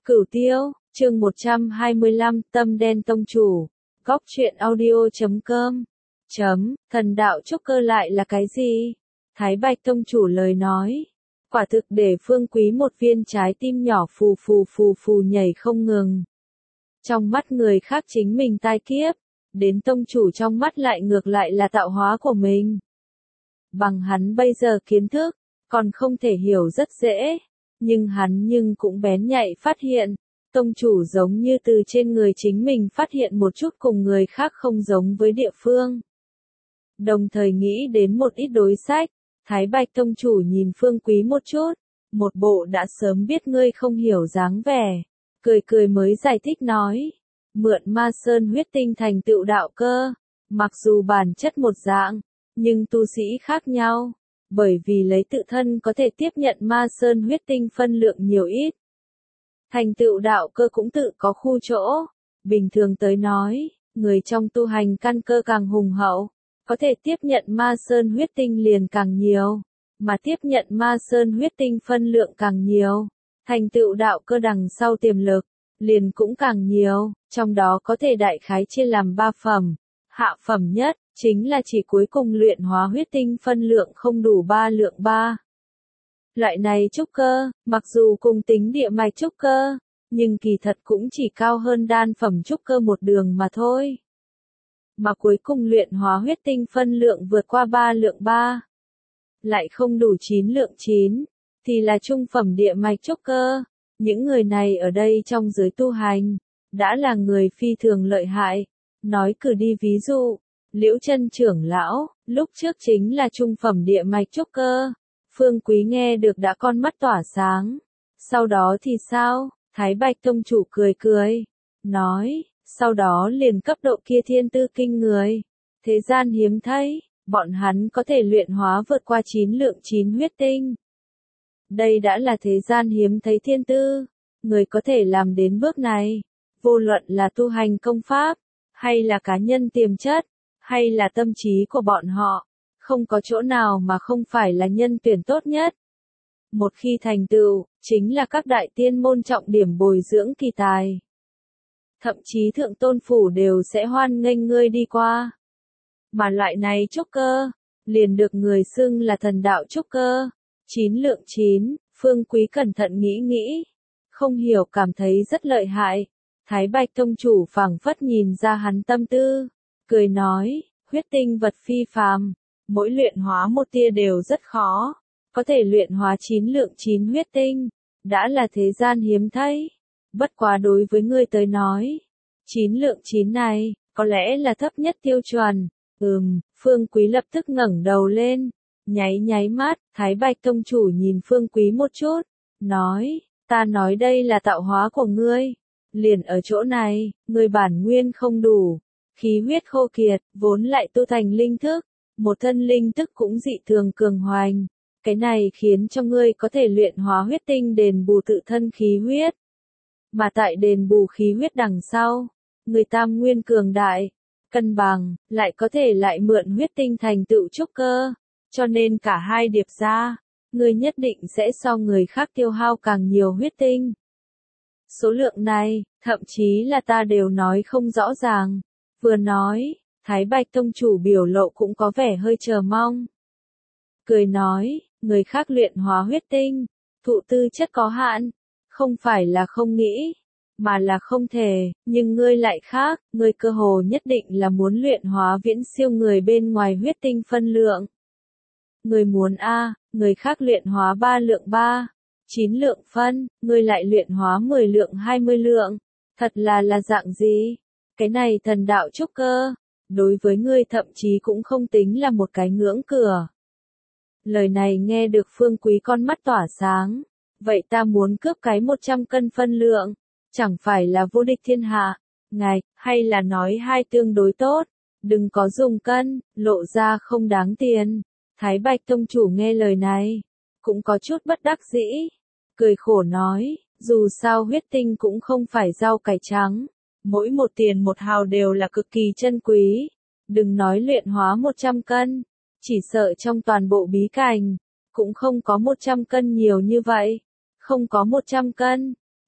Cửu Tiêu, chương 125, Tâm Đen Tông Chủ. Góc truyện audio.com. Thần đạo trúc cơ lại là cái gì? Thái Bạch Tông Chủ lời nói. Quả thực để Phương Quý một viên trái tim nhỏ phù phù nhảy không ngừng. Trong mắt người khác chính mình tai kiếp, đến Tông Chủ trong mắt lại ngược lại là tạo hóa của mình. Bằng hắn bây giờ kiến thức, còn không thể hiểu rất dễ. Nhưng hắn cũng bén nhạy phát hiện, Tông Chủ giống như từ trên người chính mình phát hiện một chút cùng người khác không giống với địa phương. Đồng thời nghĩ đến một ít đối sách, Thái Bạch Tông Chủ nhìn Phương Quý một chút, một bộ đã sớm biết ngươi không hiểu dáng vẻ, cười mới giải thích nói, mượn Ma Sơn huyết tinh thành tựu đạo cơ, mặc dù bản chất một dạng, nhưng tu sĩ khác nhau. Bởi vì lấy tự thân có thể tiếp nhận Ma Sơn huyết tinh phân lượng nhiều ít. Thành tựu đạo cơ cũng tự có khu chỗ. Bình thường tới nói, người trong tu hành căn cơ càng hùng hậu, có thể tiếp nhận Ma Sơn huyết tinh liền càng nhiều, mà tiếp nhận Ma Sơn huyết tinh phân lượng càng nhiều, thành tựu đạo cơ đằng sau tiềm lực, liền cũng càng nhiều, trong đó có thể đại khái chia làm 3 phẩm. Hạ phẩm nhất, chính là chỉ cuối cùng luyện hóa huyết tinh phân lượng không đủ 3 lượng 3. Loại này trúc cơ, mặc dù cùng tính địa mạch trúc cơ, nhưng kỳ thật cũng chỉ cao hơn đan phẩm trúc cơ một đường mà thôi. Mà cuối cùng luyện hóa huyết tinh phân lượng vượt qua 3 lượng 3, lại không đủ 9 lượng 9, thì là trung phẩm địa mạch trúc cơ. Những người này ở đây trong giới tu hành, đã là người phi thường lợi hại. Nói cử đi ví dụ, Liễu Chân trưởng lão, lúc trước chính là trung phẩm địa mạch trúc cơ. Phương Quý nghe được đã con mắt tỏa sáng. Sau đó thì sao? Thái Bạch Tông Chủ cười, nói, sau đó liền cấp độ kia thiên tư kinh người. Thế gian hiếm thấy, bọn hắn có thể luyện hóa vượt qua 9 lượng 9 huyết tinh. Đây đã là thế gian hiếm thấy thiên tư, người có thể làm đến bước này, vô luận là tu hành công pháp, hay là cá nhân tiềm chất, hay là tâm trí của bọn họ, không có chỗ nào mà không phải là nhân tuyển tốt nhất. Một khi thành tựu, chính là các đại tiên môn trọng điểm bồi dưỡng kỳ tài. Thậm chí thượng tôn phủ đều sẽ hoan nghênh ngươi đi qua. Mà loại này trúc cơ, liền được người xưng là thần đạo trúc cơ. 9 lượng 9, Phương Quý cẩn thận nghĩ, không hiểu cảm thấy rất lợi hại. Thái Bạch Tông Chủ phảng phất nhìn ra hắn tâm tư, cười nói, huyết tinh vật phi phàm, mỗi luyện hóa một tia đều rất khó, có thể luyện hóa 9 lượng 9 huyết tinh, đã là thế gian hiếm thấy. Bất quá đối với ngươi tới nói, 9 lượng 9 này, có lẽ là thấp nhất tiêu chuẩn. Phương Quý lập tức ngẩng đầu lên, nháy mắt, Thái Bạch Tông Chủ nhìn Phương Quý một chút, nói, ta nói đây là tạo hóa của ngươi. Liền ở chỗ này, người bản nguyên không đủ, khí huyết khô kiệt, vốn lại tu thành linh thức, một thân linh thức cũng dị thường cường hoành. Cái này khiến cho ngươi có thể luyện hóa huyết tinh đền bù tự thân khí huyết. Mà tại đền bù khí huyết đằng sau, người tam nguyên cường đại, cân bằng, lại có thể lại mượn huyết tinh thành tựu trúc cơ. Cho nên cả hai điệp ra, ngươi nhất định sẽ so người khác tiêu hao càng nhiều huyết tinh. Số lượng này, thậm chí là ta đều nói không rõ ràng. Vừa nói, Thái Bạch Tông Chủ biểu lộ cũng có vẻ hơi chờ mong. Cười nói, người khác luyện hóa huyết tinh, thụ tư chất có hạn, không phải là không nghĩ, mà là không thể, nhưng ngươi lại khác, ngươi cơ hồ nhất định là muốn luyện hóa viễn siêu người bên ngoài huyết tinh phân lượng. Người muốn người khác luyện hóa 3 lượng 3. 9 lượng phân, ngươi lại luyện hóa 10 lượng 20 lượng, thật là dạng gì? Cái này thần đạo trúc cơ, đối với ngươi thậm chí cũng không tính là một cái ngưỡng cửa. Lời này nghe được Phương Quý con mắt tỏa sáng, vậy ta muốn cướp cái 100 cân phân lượng, chẳng phải là vô địch thiên hạ, ngài, hay là nói hai tương đối tốt, đừng có dùng cân, lộ ra không đáng tiền. Thái Bạch Tông Chủ nghe lời này, cũng có chút bất đắc dĩ, cười khổ nói, dù sao huyết tinh cũng không phải rau cải trắng, mỗi một tiền một hào đều là cực kỳ chân quý, đừng nói luyện hóa 100 cân, chỉ sợ trong toàn bộ bí cảnh, cũng không có 100 cân nhiều như vậy, không có 100 cân,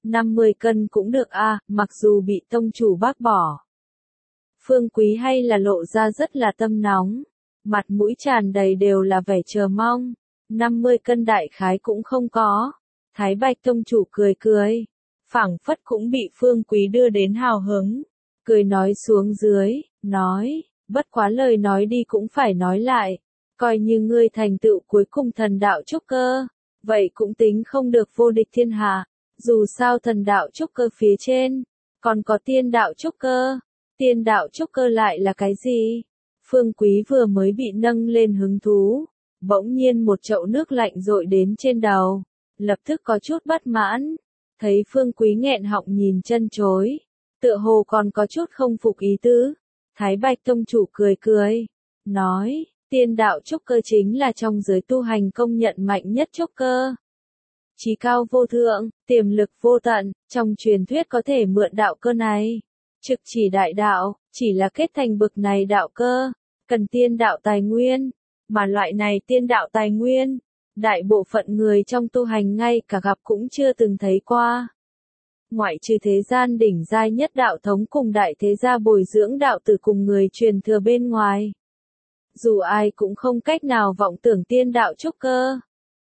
50 cân cũng được a, mặc dù bị tông chủ bác bỏ. Phương Quý hay là lộ ra rất là tâm nóng, mặt mũi tràn đầy đều là vẻ chờ mong. 50 cân đại khái cũng không có. Thái Bạch tông chủ cười cười, phảng phất cũng bị Phương Quý đưa đến hào hứng, cười nói xuống dưới, nói, bất quá lời nói đi cũng phải nói lại, coi như ngươi thành tựu cuối cùng thần đạo trúc cơ, vậy cũng tính không được vô địch thiên hạ, dù sao thần đạo trúc cơ phía trên, còn có tiên đạo trúc cơ, tiên đạo trúc cơ lại là cái gì? Phương Quý vừa mới bị nâng lên hứng thú, bỗng nhiên một chậu nước lạnh dội đến trên đầu, lập tức có chút bất mãn, thấy Phương Quý nghẹn họng nhìn chân chối, tựa hồ còn có chút không phục ý tứ, Thái Bạch tông chủ cười cười, nói, tiên đạo trúc cơ chính là trong giới tu hành công nhận mạnh nhất trúc cơ. Chí cao vô thượng, tiềm lực vô tận, trong truyền thuyết có thể mượn đạo cơ này. Trực chỉ đại đạo, chỉ là kết thành bực này đạo cơ, cần tiên đạo tài nguyên, mà loại này tiên đạo tài nguyên, đại bộ phận người trong tu hành ngay cả gặp cũng chưa từng thấy qua. Ngoại trừ thế gian đỉnh giai nhất đạo thống cùng đại thế gia bồi dưỡng đạo tử cùng người truyền thừa bên ngoài. Dù ai cũng không cách nào vọng tưởng tiên đạo trúc cơ.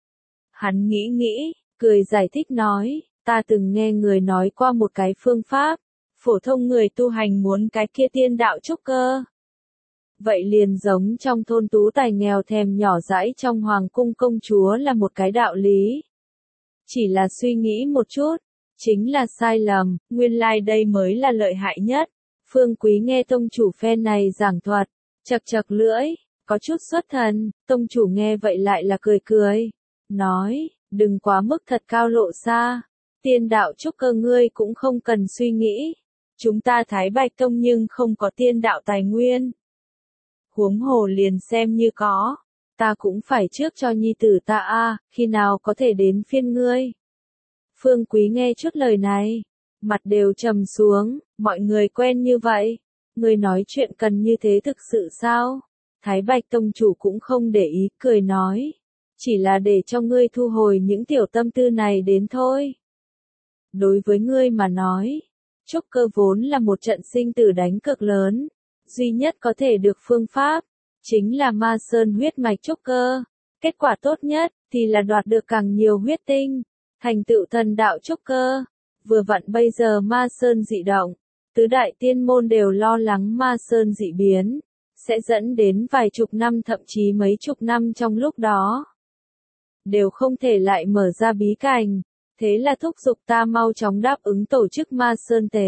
Hắn nghĩ, cười giải thích nói, ta từng nghe người nói qua một cái phương pháp, phổ thông người tu hành muốn cái kia tiên đạo trúc cơ. Vậy liền giống trong thôn tú tài nghèo thèm nhỏ dãi trong hoàng cung công chúa là một cái đạo lý. Chỉ là suy nghĩ một chút, chính là sai lầm, nguyên lai đây mới là lợi hại nhất. Phương Quý nghe tông chủ phen này giảng thuật, chật chật lưỡi, có chút xuất thần, tông chủ nghe vậy lại là cười cười, nói, đừng quá mức thật cao lộ xa, tiên đạo trúc cơ ngươi cũng không cần suy nghĩ, chúng ta Thái Bạch Tông nhưng không có tiên đạo tài nguyên. Huống hồ liền xem như có, ta cũng phải trước cho nhi tử ta a, khi nào có thể đến phiên ngươi. Phương Quý nghe chút lời này, mặt đều trầm xuống, mọi người quen như vậy, ngươi nói chuyện cần như thế thực sự sao? Thái Bạch tông chủ cũng không để ý, cười nói, chỉ là để cho ngươi thu hồi những tiểu tâm tư này đến thôi. Đối với ngươi mà nói, trúc cơ vốn là một trận sinh tử đánh cực lớn, duy nhất có thể được phương pháp, chính là ma sơn huyết mạch trúc cơ. Kết quả tốt nhất, thì là đoạt được càng nhiều huyết tinh, thành tựu thần đạo trúc cơ. Vừa vặn bây giờ ma sơn dị động, tứ đại tiên môn đều lo lắng ma sơn dị biến, sẽ dẫn đến vài chục năm thậm chí mấy chục năm trong lúc đó. Đều không thể lại mở ra bí cảnh, thế là thúc giục ta mau chóng đáp ứng tổ chức ma sơn tế.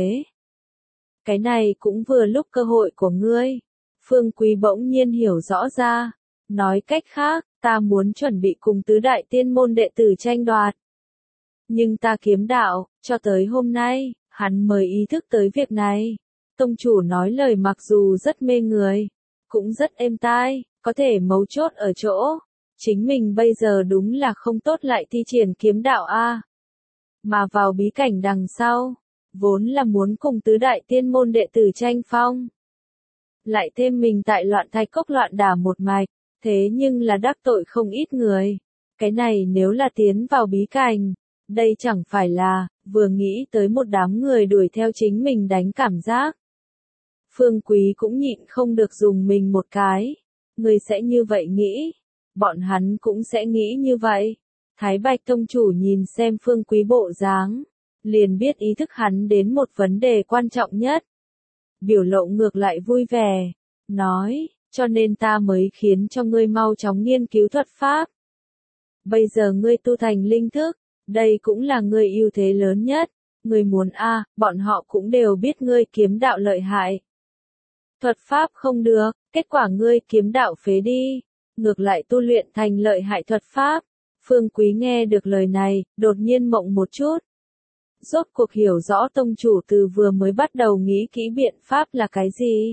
Cái này cũng vừa lúc cơ hội của ngươi. Phương Quý bỗng nhiên hiểu rõ ra. Nói cách khác, ta muốn chuẩn bị cùng tứ đại tiên môn đệ tử tranh đoạt. Nhưng ta kiếm đạo, cho tới hôm nay, hắn mới ý thức tới việc này. Tông chủ nói lời mặc dù rất mê người, cũng rất êm tai, có thể mấu chốt ở chỗ. Chính mình bây giờ đúng là không tốt lại thi triển kiếm đạo a. Mà vào bí cảnh đằng sau, vốn là muốn cùng tứ đại tiên môn đệ tử tranh phong. Lại thêm mình tại loạn thạch cốc loạn đả một mạch, thế nhưng là đắc tội không ít người. Cái này nếu là tiến vào bí cảnh, đây chẳng phải là, vừa nghĩ tới một đám người đuổi theo chính mình đánh cảm giác. Phương Quý cũng nhịn không được dùng mình một cái. Người sẽ như vậy nghĩ, bọn hắn cũng sẽ nghĩ như vậy. Thái Bạch tông chủ nhìn xem Phương Quý bộ dáng, liền biết ý thức hắn đến một vấn đề quan trọng nhất. Biểu lộ ngược lại vui vẻ, nói, cho nên ta mới khiến cho ngươi mau chóng nghiên cứu thuật pháp. Bây giờ ngươi tu thành linh thức, đây cũng là ngươi ưu thế lớn nhất. Ngươi muốn bọn họ cũng đều biết ngươi kiếm đạo lợi hại. Thuật pháp không được, kết quả ngươi kiếm đạo phế đi, ngược lại tu luyện thành lợi hại thuật pháp. Phương Quý nghe được lời này, đột nhiên mộng một chút. Rốt cuộc hiểu rõ tông chủ từ vừa mới bắt đầu nghĩ kỹ biện pháp là cái gì.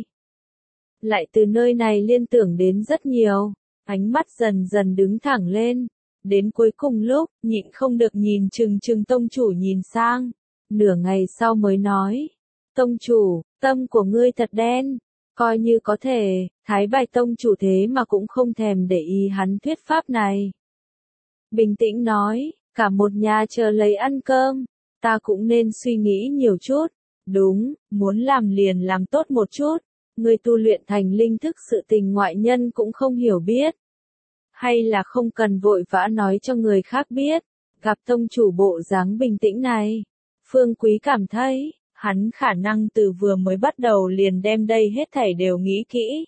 Lại từ nơi này liên tưởng đến rất nhiều, ánh mắt dần dần đứng thẳng lên. Đến cuối cùng lúc, nhịn không được nhìn chừng tông chủ nhìn sang. Nửa ngày sau mới nói, tông chủ, tâm của ngươi thật đen. Coi như có thể, Thái Bạch tông chủ thế mà cũng không thèm để ý hắn thuyết pháp này. Bình tĩnh nói, cả một nhà chờ lấy ăn cơm, ta cũng nên suy nghĩ nhiều chút. Đúng, muốn làm liền làm tốt một chút. Ngươi tu luyện thành linh thức sự tình ngoại nhân cũng không hiểu biết. Hay là không cần vội vã nói cho người khác biết. Gặp tông chủ bộ dáng bình tĩnh này, Phương Quý cảm thấy, hắn khả năng từ vừa mới bắt đầu liền đem đây hết thảy đều nghĩ kỹ.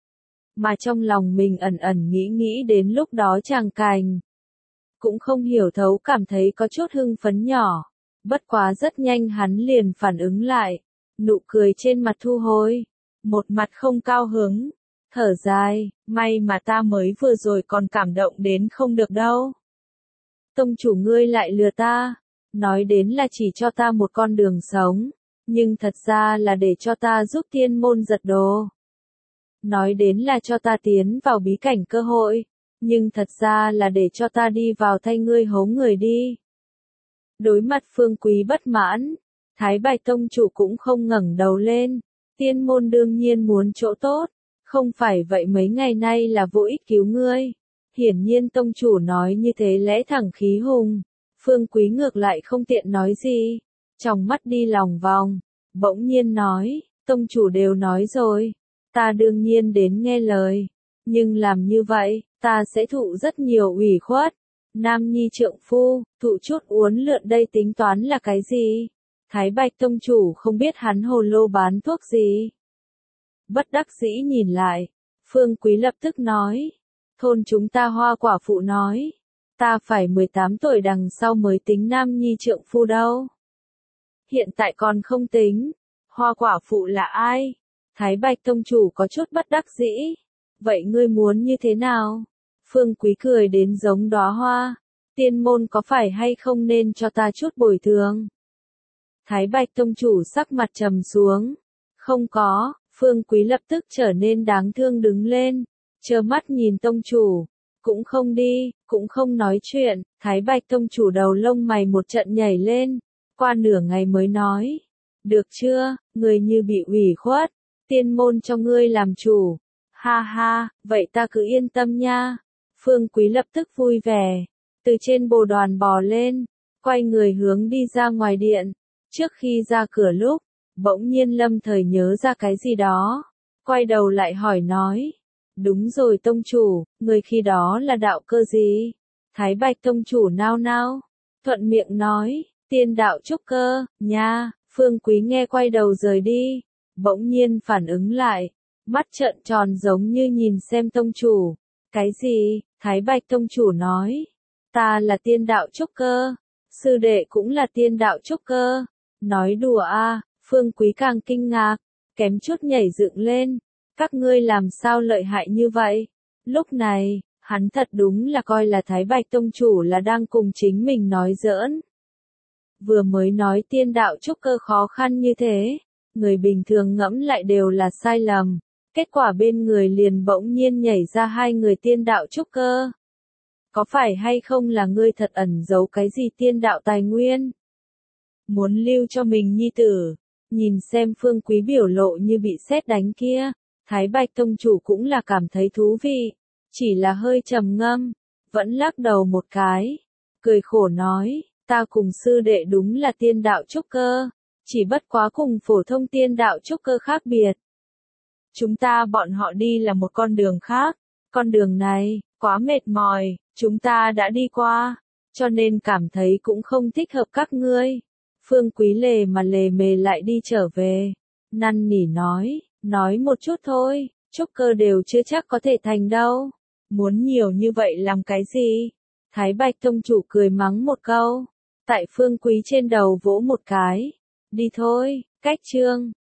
Mà trong lòng mình ẩn ẩn nghĩ đến lúc đó chàng cảnh. Cũng không hiểu thấu cảm thấy có chút hưng phấn nhỏ. Bất quá rất nhanh hắn liền phản ứng lại. Nụ cười trên mặt thu hồi. Một mặt không cao hứng. Thở dài, may mà ta mới vừa rồi còn cảm động đến không được đâu. Tông chủ ngươi lại lừa ta. Nói đến là chỉ cho ta một con đường sống. Nhưng thật ra là để cho ta giúp thiên môn giật đồ. Nói đến là cho ta tiến vào bí cảnh cơ hội. Nhưng thật ra là để cho ta đi vào thay ngươi hố người đi. Đối mặt Phương Quý bất mãn, Thái Bạch tông chủ cũng không ngẩng đầu lên. Tiên môn đương nhiên muốn chỗ tốt. Không phải vậy mấy ngày nay là vô ích cứu ngươi. Hiển nhiên tông chủ nói như thế lẽ thẳng khí hùng. Phương Quý ngược lại không tiện nói gì. Trong mắt đi lòng vòng. Bỗng nhiên nói, tông chủ đều nói rồi. Ta đương nhiên đến nghe lời. Nhưng làm như vậy, ta sẽ thụ rất nhiều ủy khuất. Nam nhi trượng phu, thụ chút uốn lượn đây tính toán là cái gì? Thái Bạch tông chủ không biết hắn hồ lô bán thuốc gì. Bất đắc dĩ nhìn lại, Phương Quý lập tức nói. Thôn chúng ta Hoa quả phụ nói. Ta phải 18 tuổi đằng sau mới tính nam nhi trượng phu đâu. Hiện tại còn không tính. Hoa quả phụ là ai? Thái Bạch tông chủ có chút bất đắc dĩ. Vậy ngươi muốn như thế nào? Phương Quý cười đến giống đóa hoa. Tiên môn có phải hay không nên cho ta chút bồi thường? Thái Bạch tông chủ sắc mặt trầm xuống. Không có. Phương Quý lập tức trở nên đáng thương đứng lên. Trơ mắt nhìn tông chủ. Cũng không đi, cũng không nói chuyện. Thái Bạch tông chủ đầu lông mày một trận nhảy lên. Qua nửa ngày mới nói. Được chưa, người như bị ủy khuất. Tiên môn cho ngươi làm chủ. Ha ha, vậy ta cứ yên tâm nha. Phương Quý lập tức vui vẻ. Từ trên bồ đoàn bò lên. Quay người hướng đi ra ngoài điện. Trước khi ra cửa lúc, bỗng nhiên lâm thời nhớ ra cái gì đó. Quay đầu lại hỏi nói. Đúng rồi tông chủ, người khi đó là đạo cơ gì? Thái Bạch tông chủ nao nao. Thuận miệng nói, tiên đạo trúc cơ, nha. Phương Quý nghe quay đầu rời đi. Bỗng nhiên phản ứng lại. Mắt trợn tròn giống như nhìn xem tông chủ. Cái gì? Thái Bạch tông chủ nói. Ta là tiên đạo trúc cơ. Sư đệ cũng là tiên đạo trúc cơ. Nói đùa à, Phương Quý càng kinh ngạc. Kém chút nhảy dựng lên. Các ngươi làm sao lợi hại như vậy? Lúc này, hắn thật đúng là coi là Thái Bạch tông chủ là đang cùng chính mình nói giỡn. Vừa mới nói tiên đạo trúc cơ khó khăn như thế. Người bình thường ngẫm lại đều là sai lầm. Kết quả bên người liền bỗng nhiên nhảy ra hai người tiên đạo trúc cơ. Có phải hay không là ngươi thật ẩn giấu cái gì tiên đạo tài nguyên? Muốn lưu cho mình nhi tử. Nhìn xem Phương Quý biểu lộ như bị sét đánh kia. Thái Bạch tông chủ cũng là cảm thấy thú vị. Chỉ là hơi trầm ngâm. Vẫn lắc đầu một cái. Cười khổ nói. Ta cùng sư đệ đúng là tiên đạo trúc cơ. Chỉ bất quá cùng phổ thông tiên đạo trúc cơ khác biệt. Chúng ta bọn họ đi là một con đường khác. Con đường này, quá mệt mỏi, chúng ta đã đi qua. Cho nên cảm thấy cũng không thích hợp các ngươi. Phương Quý lề mà lề mề lại đi trở về. Năn nỉ nói một chút thôi, trúc cơ đều chưa chắc có thể thành đâu. Muốn nhiều như vậy làm cái gì? Thái Bạch tông chủ cười mắng một câu. Tại Phương Quý trên đầu vỗ một cái. Đi thôi, cách chương.